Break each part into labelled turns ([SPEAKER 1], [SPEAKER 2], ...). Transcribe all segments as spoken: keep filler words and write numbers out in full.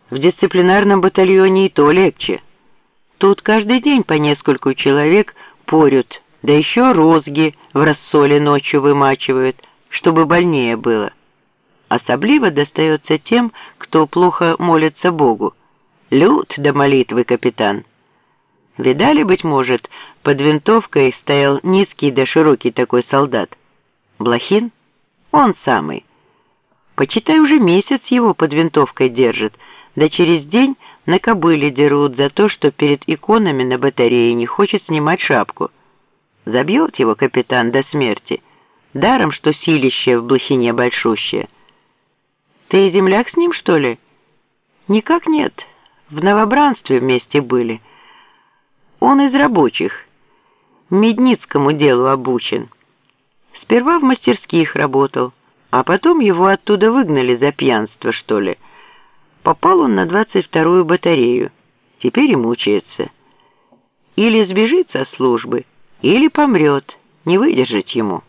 [SPEAKER 1] В дисциплинарном батальоне и то легче. Тут каждый день по нескольку человек порют, да еще розги в рассоле ночью вымачивают, чтобы больнее было. Особливо достается тем, кто плохо молится Богу. Лют до молитвы, капитан. Видали, быть может, под винтовкой стоял низкий да широкий такой солдат? Блохин? Он самый. Почитай, уже месяц его под винтовкой держит, да через день на кобыле дерут за то, что перед иконами на батарее не хочет снимать шапку. Забьет его капитан до смерти. Даром, что силище в Блохине большущее. Ты земляк с ним, что ли? Никак нет. В новобранстве вместе были. Он из рабочих. Медницкому делу обучен. Сперва в мастерских работал, а потом его оттуда выгнали за пьянство, что ли. Попал он на двадцать вторую батарею. Теперь и мучается. Или сбежит со службы, или помрет. Не выдержать ему.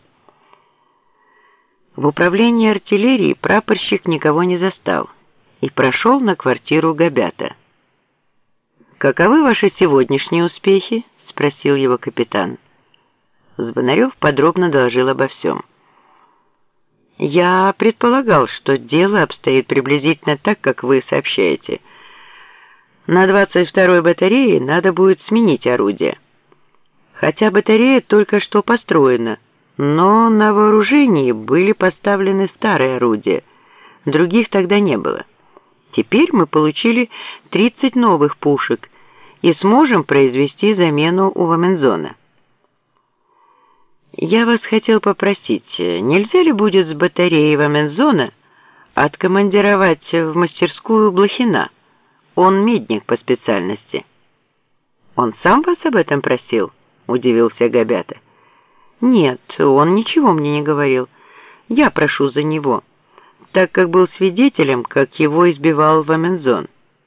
[SPEAKER 1] В управлении артиллерии прапорщик никого не застал и прошел на квартиру Габята. «Каковы ваши сегодняшние успехи?» — спросил его капитан. Звонарев подробно доложил обо всем. «Я предполагал, что дело обстоит приблизительно так, как вы сообщаете. На двадцать второй батарее надо будет сменить орудие. Хотя батарея только что построена, но на вооружении были поставлены старые орудия. Других тогда не было. Теперь мы получили тридцать новых пушек и сможем произвести замену у Вамензона. Я вас хотел попросить, нельзя ли будет с батареи Вамензона откомандировать в мастерскую Блохина? Он медник по специальности». «Он сам вас об этом просил?» — удивился Габята. «Нет, он ничего мне не говорил. Я прошу за него, так как был свидетелем, как его избивал Вамензон.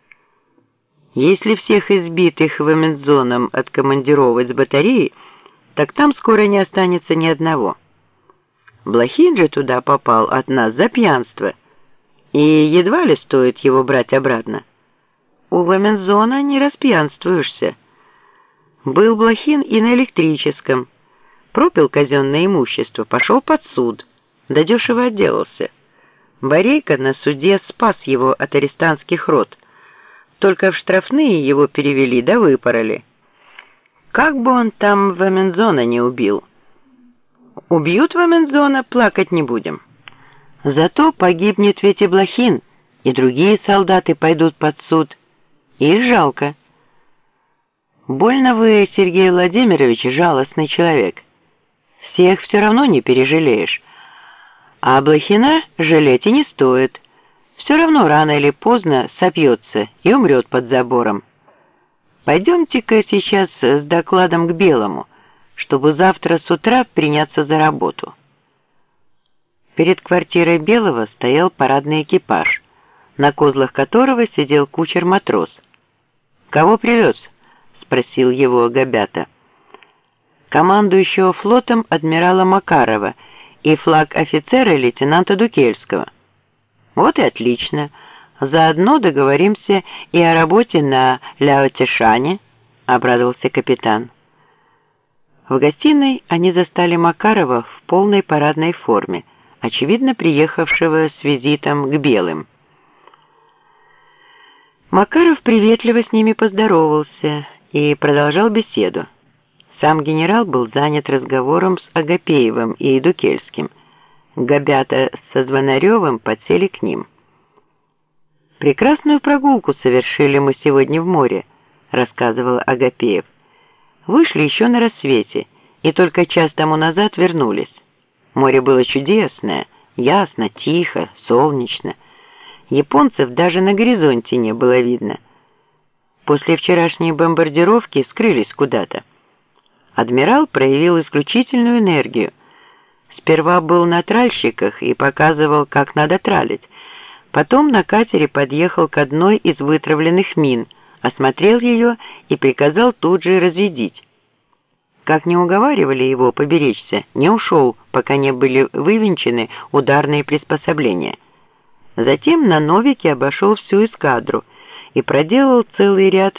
[SPEAKER 1] Если всех избитых Вамензоном откомандировать с батареи, так там скоро не останется ни одного. Блохин же туда попал от нас за пьянство, и едва ли стоит его брать обратно. У Вамензона не распьянствуешься. Был Блохин и на электрическом. Пропил казенное имущество, пошел под суд, да дешево отделался. Борейко на суде спас его от арестантских рот. Только в штрафные его перевели да выпороли. Как бы он там Вамензона не убил. Убьют Вамензона, плакать не будем. Зато погибнет ведь и Блохин, и другие солдаты пойдут под суд. И жалко. Больно вы, Сергей Владимирович, жалостный человек. Всех все равно не пережалеешь. А Блохина жалеть и не стоит. Все равно рано или поздно сопьется и умрет под забором. Пойдемте-ка сейчас с докладом к Белому, чтобы завтра с утра приняться за работу». Перед квартирой Белого стоял парадный экипаж, на козлах которого сидел кучер-матрос. «Кого привез?» — спросил его Габята. «Командующего флотом адмирала Макарова и флаг офицера лейтенанта Дукельского». «Вот и отлично. Заодно договоримся и о работе на Ляотишане», — обрадовался капитан. В гостиной они застали Макарова в полной парадной форме, очевидно приехавшего с визитом к Белым. Макаров приветливо с ними поздоровался и продолжал беседу. Сам генерал был занят разговором с Агапеевым и Дукельским. Габята со Звонаревым подсели к ним. «Прекрасную прогулку совершили мы сегодня в море», — рассказывал Агапеев. «Вышли еще на рассвете и только час тому назад вернулись. Море было чудесное, ясно, тихо, солнечно. Японцев даже на горизонте не было видно. После вчерашней бомбардировки скрылись куда-то. Адмирал проявил исключительную энергию. Сперва был на тральщиках и показывал, как надо тралить. Потом на катере подъехал к одной из вытравленных мин, осмотрел ее и приказал тут же разрядить. Как не уговаривали его поберечься, не ушел, пока не были вывинчены ударные приспособления. Затем на Новике обошел всю эскадру и проделал целый ряд